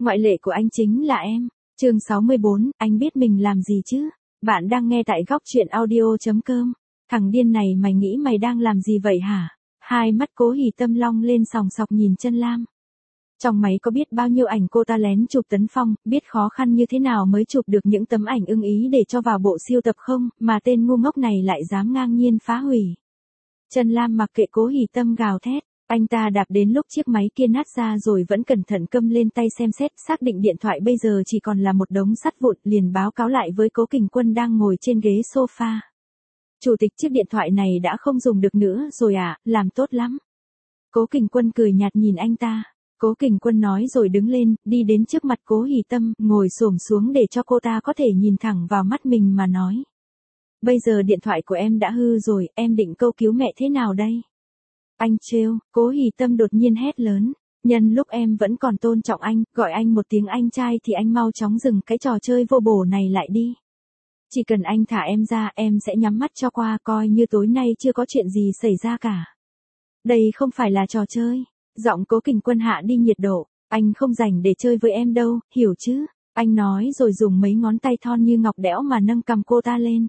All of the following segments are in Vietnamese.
Ngoại lệ của anh chính là em. Chương 64, anh biết mình làm gì chứ? Bạn đang nghe tại góc truyện audio.com. Thằng điên này mày nghĩ mày đang làm gì vậy hả? Hai mắt Cố Hỉ Tâm long lên sòng sọc nhìn Chân Lam. Trong máy có biết bao nhiêu ảnh cô ta lén chụp Tấn Phong, biết khó khăn như thế nào mới chụp được những tấm ảnh ưng ý để cho vào bộ siêu tập không, mà tên ngu ngốc này lại dám ngang nhiên phá hủy. Chân Lam mặc kệ Cố Hỉ Tâm gào thét, anh ta đạp đến lúc chiếc máy kia nát ra rồi vẫn cẩn thận cầm lên tay xem xét, xác định điện thoại bây giờ chỉ còn là một đống sắt vụn, liền báo cáo lại với Cố Kình Quân đang ngồi trên ghế sofa. Chủ tịch, chiếc điện thoại này đã không dùng được nữa rồi à, làm tốt lắm. Cố Kình Quân cười nhạt nhìn anh ta. Cố Kình Quân nói rồi đứng lên, đi đến trước mặt Cố Hỉ Tâm, ngồi xổm xuống để cho cô ta có thể nhìn thẳng vào mắt mình mà nói. Bây giờ điện thoại của em đã hư rồi, em định câu cứu mẹ thế nào đây? Anh trêu, Cố Hỉ Tâm đột nhiên hét lớn. Nhân lúc em vẫn còn tôn trọng anh, gọi anh một tiếng anh trai thì anh mau chóng dừng cái trò chơi vô bổ này lại đi. Chỉ cần anh thả em ra, em sẽ nhắm mắt cho qua, coi như tối nay chưa có chuyện gì xảy ra cả. Đây không phải là trò chơi. Giọng Cố Kình Quân hạ đi nhiệt độ. Anh không rảnh để chơi với em đâu, hiểu chứ? Anh nói rồi dùng mấy ngón tay thon như ngọc đẽo mà nâng cầm cô ta lên.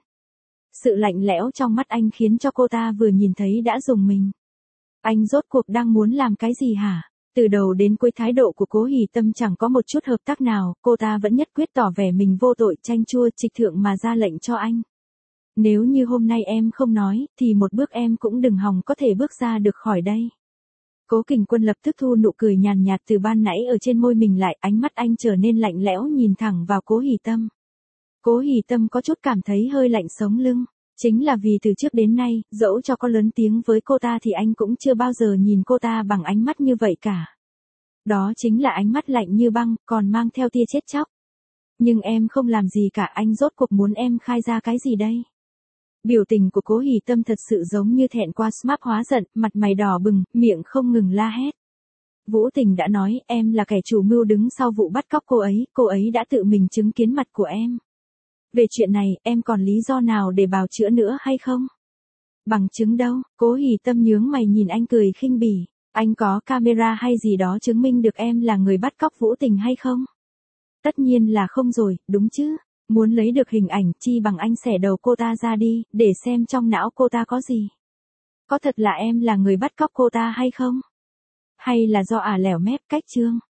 Sự lạnh lẽo trong mắt anh khiến cho cô ta vừa nhìn thấy đã rùng mình. Anh rốt cuộc đang muốn làm cái gì hả? Từ đầu đến cuối thái độ của Cố Hỉ Tâm chẳng có một chút hợp tác nào, cô ta vẫn nhất quyết tỏ vẻ mình vô tội, chanh chua trịch thượng mà ra lệnh cho anh. Nếu như hôm nay em không nói, thì một bước em cũng đừng hòng có thể bước ra được khỏi đây. Cố Kình Quân lập tức thu nụ cười nhàn nhạt từ ban nãy ở trên môi mình lại, ánh mắt anh trở nên lạnh lẽo nhìn thẳng vào Cố Hỉ Tâm. Cố Hỉ Tâm có chút cảm thấy hơi lạnh sống lưng. Chính là vì từ trước đến nay, dẫu cho có lớn tiếng với cô ta thì anh cũng chưa bao giờ nhìn cô ta bằng ánh mắt như vậy cả. Đó chính là ánh mắt lạnh như băng, còn mang theo tia chết chóc. Nhưng em không làm gì cả, anh rốt cuộc muốn em khai ra cái gì đây? Biểu tình của Cố Hỉ Tâm thật sự giống như thẹn qua smart hóa giận, mặt mày đỏ bừng, miệng không ngừng la hét. Vũ Tình đã nói, em là kẻ chủ mưu đứng sau vụ bắt cóc cô ấy đã tự mình chứng kiến mặt của em. Về chuyện này, em còn lý do nào để bào chữa nữa hay không? Bằng chứng đâu? Cố Hỉ Tâm nhướng mày nhìn anh cười khinh bỉ. Anh có camera hay gì đó chứng minh được em là người bắt cóc Vũ Tình hay không? Tất nhiên là không rồi, đúng chứ? Muốn lấy được hình ảnh chi bằng anh xẻ đầu cô ta ra đi, để xem trong não cô ta có gì. Có thật là em là người bắt cóc cô ta hay không? Hay là do lẻo mép cách chương?